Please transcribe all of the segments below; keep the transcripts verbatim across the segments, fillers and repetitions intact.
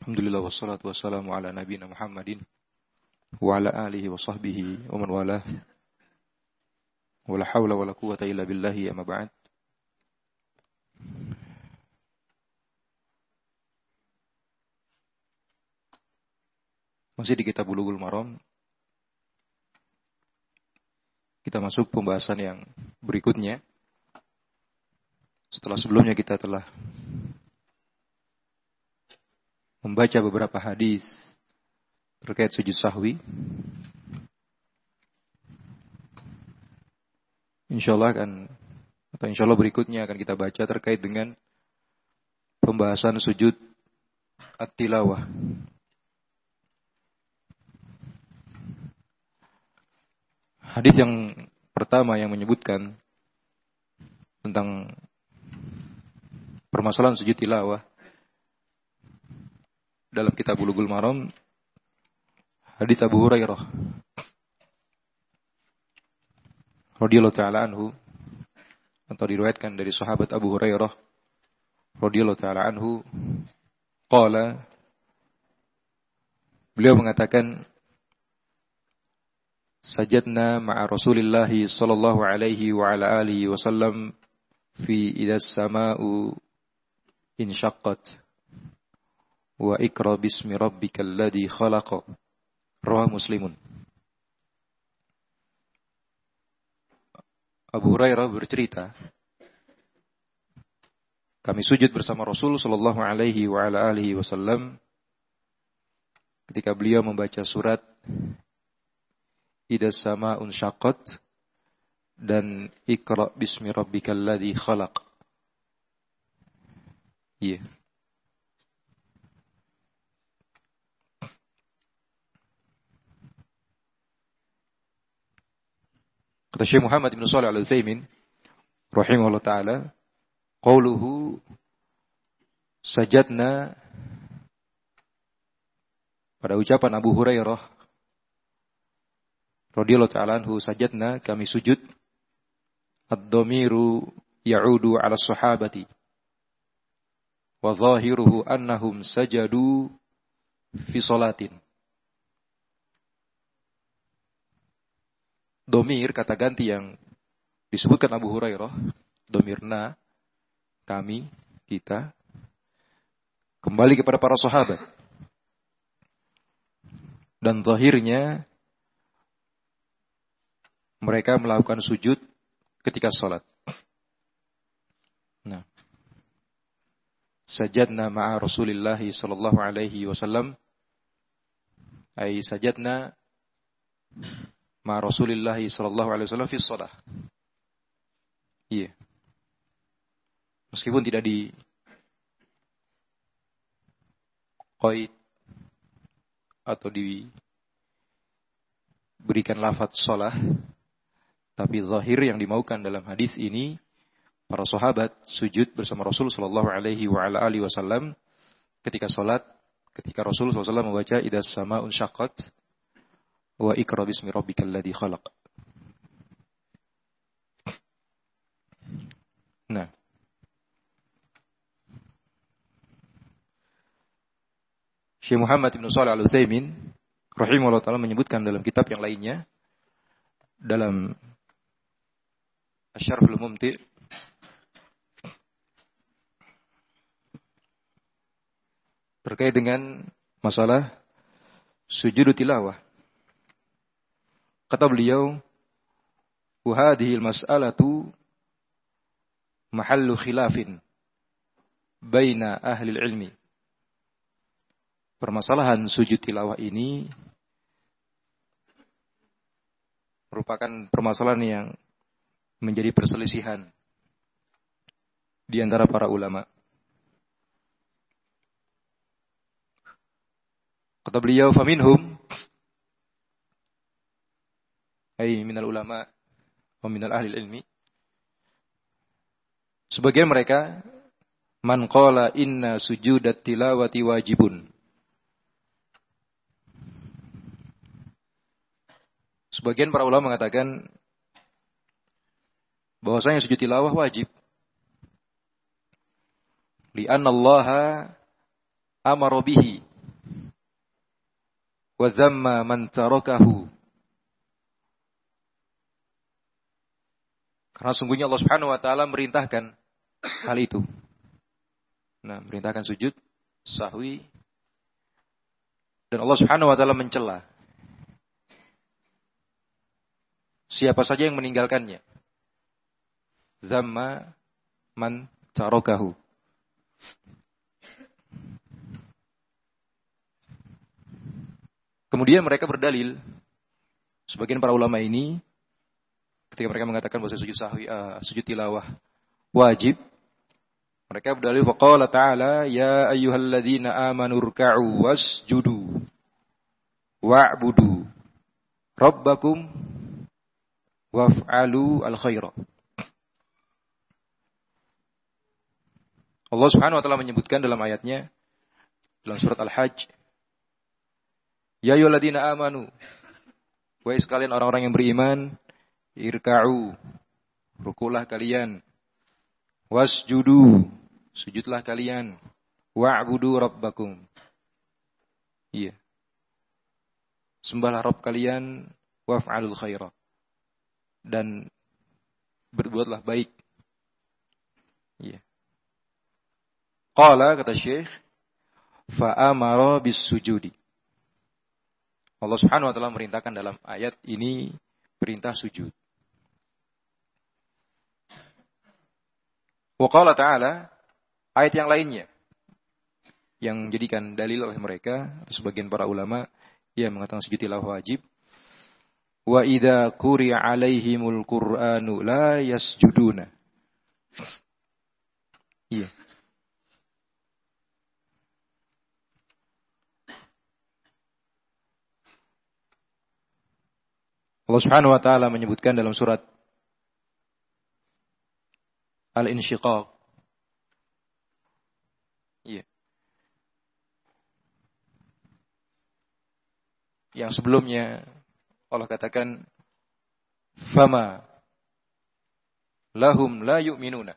Alhamdulillah wassalatu wassalamu ala nabiyina Muhammadin wa ala alihi wa sahbihi wa man walah. Wa la hawla wa la quwwata illa billahi amma ba'd. Masih di kitab Bulughul Maram. Kita masuk pembahasan yang berikutnya. Setelah sebelumnya kita telah membaca beberapa hadis terkait sujud sahwi. Insyaallah akan atau insyaallah berikutnya akan kita baca terkait dengan pembahasan sujud at-tilawah. Hadis yang pertama yang menyebutkan tentang permasalahan sujud tilawah dalam kitab Bulughul Maram, hadis Abu Hurairah radhiyallahu taala anhu, atau diriwayatkan dari sahabat Abu Hurairah radhiyallahu taala anhu, qala, beliau mengatakan, sajadna ma'a Rasulillah sallallahu alaihi wa ala alihi wasallam fi idas sama'u insyaqqat wa ikra bismi rabbikal ladzi khalaqa, rawahu Muslimun. Abu Hurairah bercerita, kami sujud bersama Rasul sallallahu alaihi wa ala alihi wasallam ketika beliau membaca surat Idas sama'un syaqqat dan Iqra bismi rabbikal ladzi khalaq. Iya. Yeah. Kata Syekh Muhammad bin Shalih Al-Utsaimin rahimahullah taala, qauluhu sajadna, pada ucapan Abu Hurairah radhiyallahu taala anhu, sajadna, kami sujud, ad-dhamiru ya'udu 'ala as-sahabati wa zahiruhu annahum sajadu fi salatin. Domir, kata ganti yang disebutkan Abu Hurairah, domirna, kami, kita, kembali kepada para sahabat. Dan zahirnya, mereka melakukan sujud ketika salat. Nah, sajadna ma'a Rasulillah sallallahu alaihi wasallam, ay sajadna ma Rasulillah sallallahu alaihi wasallam fi shalah. Iya. Meskipun tidak di qaid atau diberikan lafaz shalah, tapi zahir yang dimaukan dalam hadis ini, para sahabat sujud bersama Rasul sallallahu alaihi wa ala alihi wasallam ketika salat, ketika Rasul sallallahu alaihi wasallam membaca idas sama'un syaqqat wa ikra bismi rabbikal ladzi khalaq. Nah, Syekh Muhammad bin Shalih Al-Utsaimin rahimahullah taala menyebutkan dalam kitab yang lainnya, dalam Asy-Syarhul Mumti', terkait dengan masalah sujud tilawah. Kata beliau, wa hadhil mas'alatu mahallu khilafin baina ahli ilmi. Permasalahan sujud tilawah ini merupakan permasalahan yang menjadi perselisihan di antara para ulama. Kata beliau, faminhum, ay minal ulama wa minal ahli ilmi, sebagian mereka, man qala inna sujudat tilawati wajibun. Sebagian para ulama mengatakan bahwasanya sujud tilawah wajib. Li'anna Allah amara bihi wa zamma man tarakahu. Karena sungguhnya Allah Subhanahu wa taala merintahkan hal itu. Nah, merintahkan sujud sahwi, dan Allah Subhanahu wa taala mencela siapa saja yang meninggalkannya. Zamma man tarakahu. Kemudian mereka berdalil, sebagian para ulama ini ketika mereka mengatakan bahwa sujud sahwi, uh, sujud tilawah wajib, mereka berdalil faqala ta'ala ya ayyuhalladzina amanu ruk'u wasjudu wa'budu rabbakum waf'alu al-khaira. Allah Subhanahu wa taala menyebutkan dalam ayatnya dalam surat Al-Hajj, ya ayyuhalladzina amanu, wahai sekalian orang-orang yang beriman, irka'u, rukulah kalian, wasjudu, sujudlah kalian, wa'budu rabbakum, iya, sembahlah Rabb kalian, waf'alul khaira, dan berbuatlah baik. Iya. Qala, kata Syekh, fa'amara bis sujudi. Allah Subhanahu wa taala merintahkan dalam ayat ini perintah sujud. Wa qala ta'ala, ayat yang lainnya yang menjadikan dalil oleh mereka atau sebagian para ulama yang mengatakan sujud tilawah wajib. Wa idza quri'a 'alaihimul Qur'anu la yasjuduna. Iya. Allah Subhanahu wa taala menyebutkan dalam surat Al-Insyiqaq. Iya. Yang sebelumnya Allah katakan fama lahum la yu'minuna.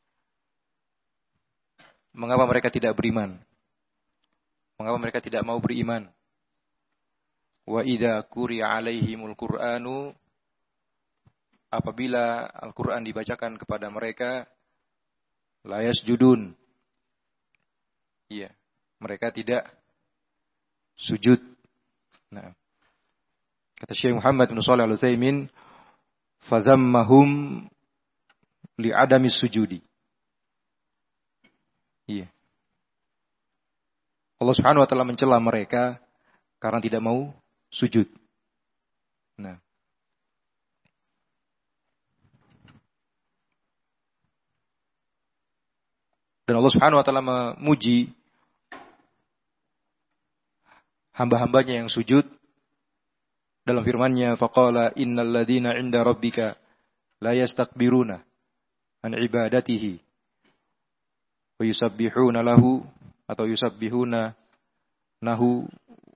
Mengapa mereka tidak beriman? Mengapa mereka tidak mau beriman? Wa idza quri'a 'alaihimul Qur'anu, apabila Al-Qur'an dibacakan kepada mereka, la yasjudun. Iya, mereka tidak sujud. Nah, kata Syekh Muhammad bin Shalih Al-Utsaimin, fazammahum li'adami sujudi. Iya. Allah Subhanahu wa taala mencela mereka karena tidak mau sujud. Nah, dan Allah Subhanahu wa taala memuji hamba-hambanya yang sujud dalam firman-Nya, faqala innal ladzina 'inda rabbika la yastakbiruna an ibadatihi wa yusabbihuna lahu atau yusabbihuna nahu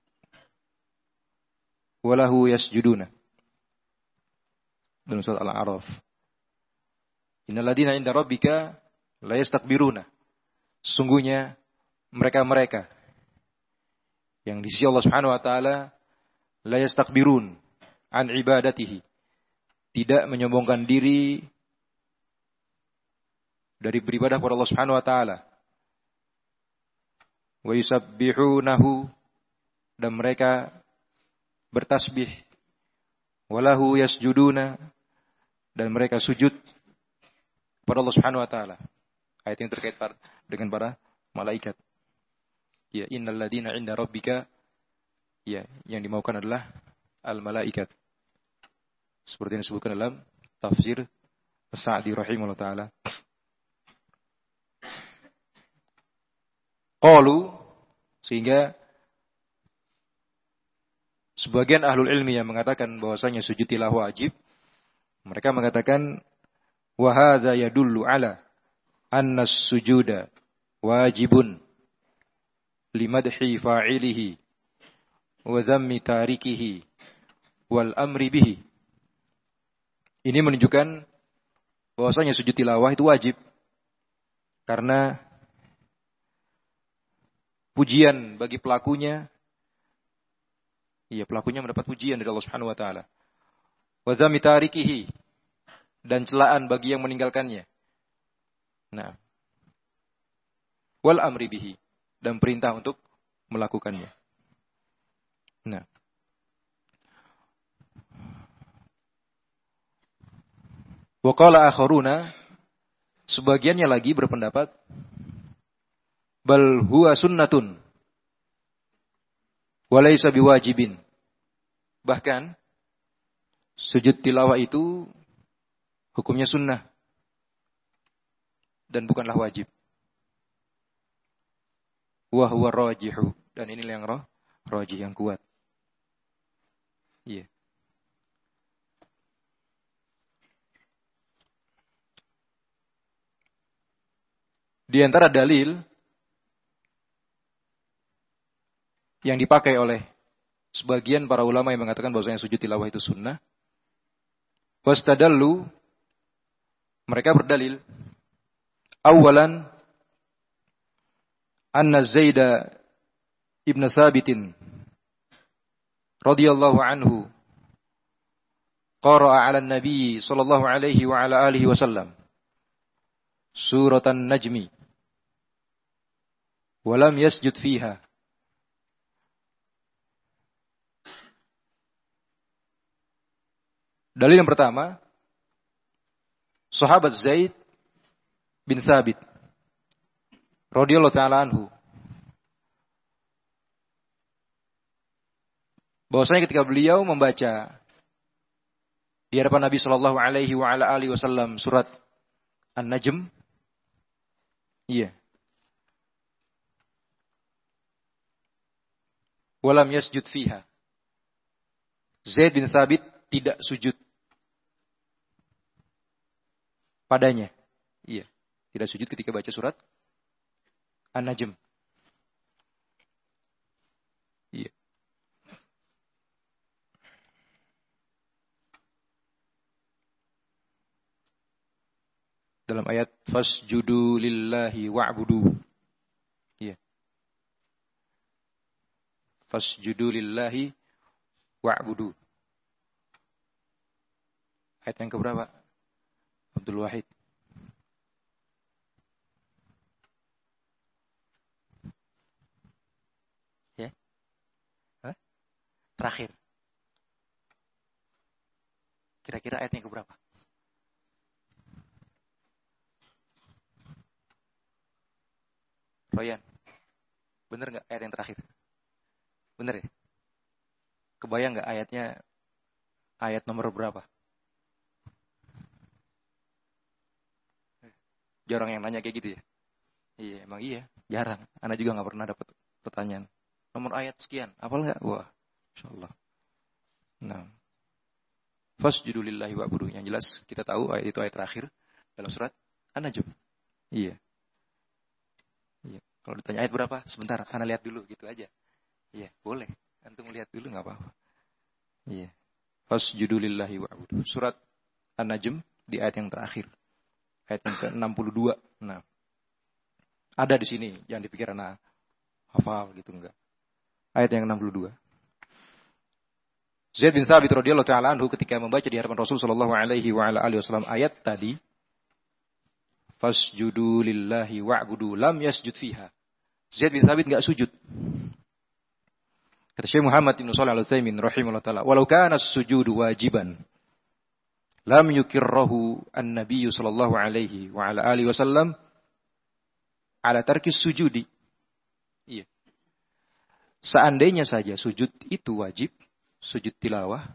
wa lahu yasjuduna. Dalam surat Al-A'raf, innal ladzina 'inda rabbika la yastakbiruna, sungguhnya mereka-mereka yang di sisi Allah Subhanahu wa taala la yastakbirun an ibadatihi, tidak menyombongkan diri dari beribadah kepada Allah Subhanahu wa taala, wa yusabbihunahu, dan mereka bertasbih, walahu yasjuduna, dan mereka sujud kepada Allah Subhanahu wa taala. Ayat yang terkait dengan para malaikat. Ya, innal ladzina 'inda rabbika, ya, yang dimaukan adalah al-malaikat. Seperti yang disebutkan dalam tafsir As-Sa'di rahimahullah taala. Qalu, sehingga sebagian ahlul ilmi yang mengatakan bahwasanya sujud tilawah wajib, mereka mengatakan wa hadza yadullu ala anna as-sujuda wajibun limadhi fa'ilihi wa dhammi tarikihi wal amri bihi. Ini menunjukkan bahwasanya sujud tilawah itu wajib karena pujian bagi pelakunya Iya, pelakunya mendapat pujian dari Allah Subhanahu wa taala. Wa dzami tarikihi, dan celaan bagi yang meninggalkannya. Nah, wal amri bihi, dan perintah untuk melakukannya. Nah, wa qala akharuna, sebagiannya lagi berpendapat bal huwa sunnatun wa laysa biwajibin. Bahkan sujud tilawah itu hukumnya sunnah dan bukanlah wajib. Wa huwa rajihu, dan ini yang roh rajih, yang kuat. Iya. Yeah. Di antara dalil yang dipakai oleh sebagian para ulama yang mengatakan bahwasanya sujud tilawah itu sunnah, wastadallu, mereka berdalil, awalan anna Zaid ibn Thabitin radhiyallahu anhu qara'a 'ala an-nabi sallallahu alaihi wa ala alihi wasallam suratan najmi wa lam yasjud fiha. Dalil yang pertama, sahabat Zaid bin Thabit radhiyallahu taala anhu, bahwasanya ketika beliau membaca di hadapan Nabi sallallahu alaihi wa ala alihi wasallam surat An-Najm, iya, walam yasjud fiha, Zaid bin Thabit tidak sujud padanya. Iya, tidak sujud ketika baca surat An-Najm. Iya. Dalam ayat fasjudu lillahi wa'budu. Iya. Fasjudu lillahi wa'budu. Ayat yang keberapa? Abdul Wahid. Ya? Hah? Terakhir. Kira-kira ayat yang keberapa? Royan. Bener nggak ayat yang terakhir? Bener ya? Kebayang nggak ayatnya? Ayat nomor berapa? Jarang yang nanya kayak gitu ya? Iya, emang iya. Jarang. Anak juga nggak pernah dapat pertanyaan. Nomor ayat sekian. Hafal nggak? Wah, insyaallah. Nah, fasjudu lillahi wa'budu. Yang jelas kita tahu ayat itu ayat terakhir dalam surat An-Najm. Iya. Iya. Kalau ditanya ayat berapa? Sebentar, ana lihat dulu gitu aja. Iya, boleh. Antum lihat dulu nggak apa-apa. Iya. Fasjudu lillahi wa'budu. Surat An-Najm di ayat yang terakhir. Ayat yang ke enam puluh dua. Nah, ada di sini. Jangan dipikir anak hafal gitu, enggak. Ayat yang enam puluh dua. Zaid bin Thabit radhiyallahu ta'ala anhu ketika membaca di hadapan Rasul sallallahu alaihi wa ala alihi wasallam ayat tadi, fasjudu lillahi wa'budu, lam yasjud fiha. Zaid bin Thabit enggak sujud. Kata Syekh Muhammad bin Shalih Al-Utsaimin rahimahullah ta'ala, walau kana as-sujudu wajiban lam yukirrahu an-nabiy sallallahu alaihi wa ala alihi wasallam ala tarkis sujudi. Iya. Seandainya saja sujud itu wajib, sujud tilawah,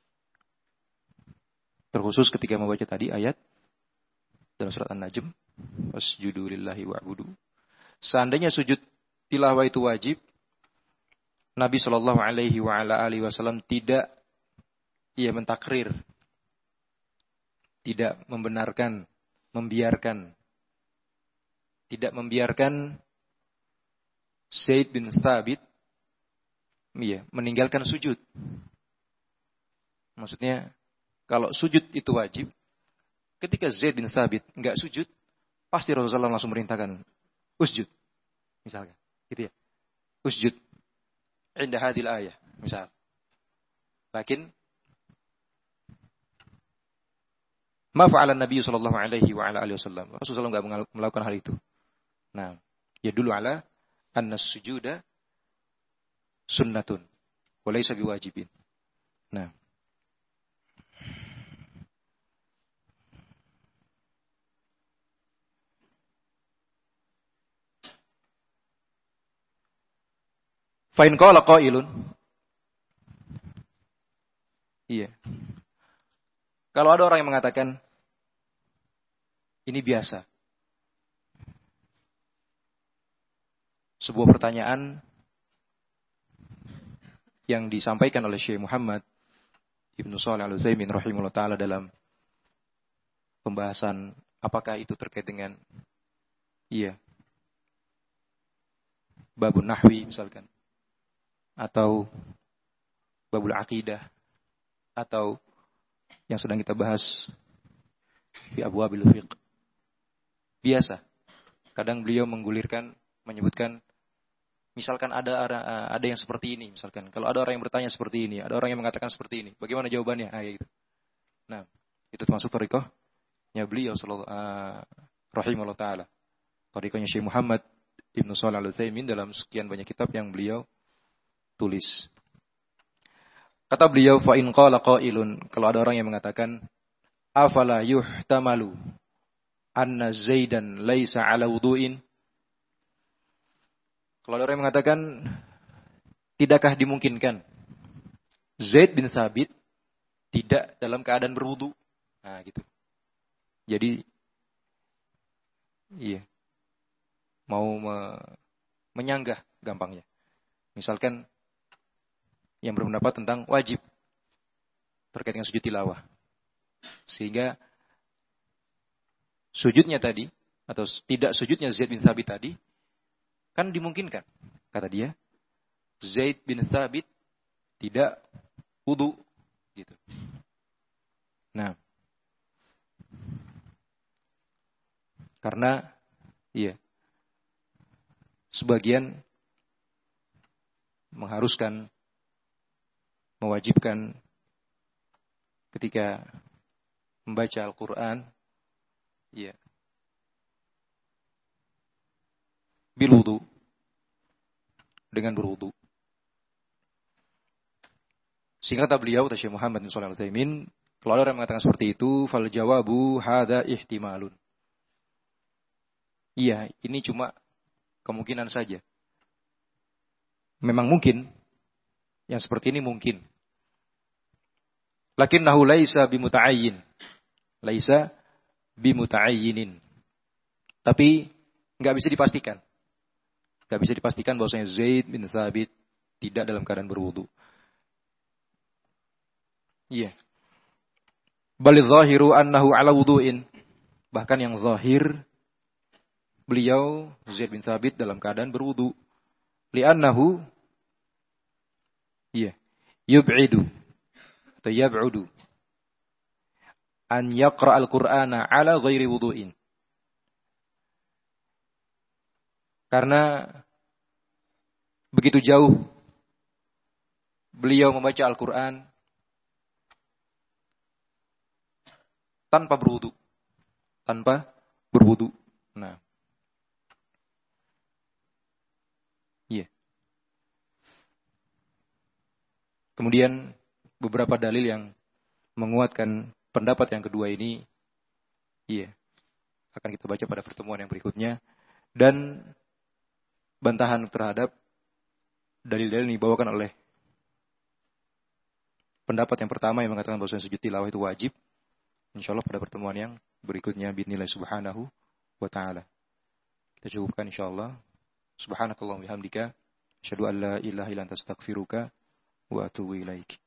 terkhusus ketika membaca tadi ayat dalam surat An-Najm, wasjudu lillahi wa'budu. Seandainya sujud tilawah itu wajib, Nabi sallallahu alaihi wa ala alihi wasallam tidak ia mentakrir, tidak membenarkan, membiarkan, tidak membiarkan Zaid bin Thabit iya, meninggalkan sujud. Maksudnya, kalau sujud itu wajib, ketika Zaid bin Thabit enggak sujud, pasti Rasulullah langsung merintahkan, usjud. Misalkan, gitu ya. Usjud. Indah hadil ayah, misal. Lakin ma fa'ala Nabi sallallahu alaihi wa ala alihi wasallam. Rasulullah enggak melakukan hal itu. Nah, ya dulu ala anna sujuda sunnatun wa laysa biwajibin. Nah. Fa in qala qailun. Iya. Kalau ada orang yang mengatakan ini biasa. Sebuah pertanyaan yang disampaikan oleh Syekh Muhammad Ibnu Shalih Al-Utsaimin rahimahullah taala dalam pembahasan apakah itu terkait dengan iya babun nahwi misalkan atau babul aqidah atau yang sedang kita bahas di abwabil fiqh. Biasa. Kadang beliau menggulirkan menyebutkan misalkan ada ada yang seperti ini misalkan. Kalau ada orang yang bertanya seperti ini, ada orang yang mengatakan seperti ini, bagaimana jawabannya? Ah, ya gitu. Nah, itu termasuk thariqahnya beliau sallallahu uh, rahimahullah taala. Thariqahnya Syekh Muhammad Ibnu Shalih Al-Utsaimin dalam sekian banyak kitab yang beliau tulis. Kata beliau, fa in qala qailun, kalau ada orang yang mengatakan afala yuhtamalu anna Zaidan laisa ala wudu'in. Kalau ada orang yang mengatakan tidakkah dimungkinkan Zaid bin Thabit tidak dalam keadaan berwudu. Nah, gitu. Jadi iya. Mau me, menyanggah gampangnya. Misalkan yang berpendapat tentang wajib terkait dengan sujud tilawah. Sehingga sujudnya tadi atau tidak sujudnya Zaid bin Thabit tadi kan dimungkinkan. Kata dia, Zaid bin Thabit tidak wudu gitu. Nah, karena iya sebagian mengharuskan mewajibkan ketika membaca Al-Quran, ya, bil wudu, dengan berwudu. Sehingga kata beliau, kata Syekh Muhammad bin Shalih Al-Utsaimin, kalau ada orang mengatakan seperti itu, fal jawabu hadza ihtimalun. Iya, ini cuma kemungkinan saja. Memang mungkin, yang seperti ini mungkin. Lakinnahu laisa bimuta'ayyin. Laisa bimuta'ayyinin. Tapi enggak bisa dipastikan. Enggak bisa dipastikan bahwasanya Zaid bin Thabit tidak dalam keadaan berwudu. Iya. Bal zahiru annahu ala wudu'in. Bahkan yang zahir beliau Zaid bin Thabit dalam keadaan berwudu. Li'annahu iya, yub'idu atau yab'udu an yaqra al-Qur'ana ala ghairi wudu'in. Karena begitu jauh beliau membaca Al-Qur'an tanpa berwudu, tanpa berwudu. Nah, iya. Kemudian beberapa dalil yang menguatkan pendapat yang kedua ini, iya, akan kita baca pada pertemuan yang berikutnya. Dan bantahan terhadap dalil-dalil ini dibawakan oleh pendapat yang pertama yang mengatakan bahwa sujud tilawah itu wajib. InsyaAllah pada pertemuan yang berikutnya biidznillah subhanahu wa ta'ala. Kita cukupkan insyaAllah. Subhanakallahumma wa bihamdika asyhadu an la ilaha illa anta astaghfiruka wa atubu ilaik.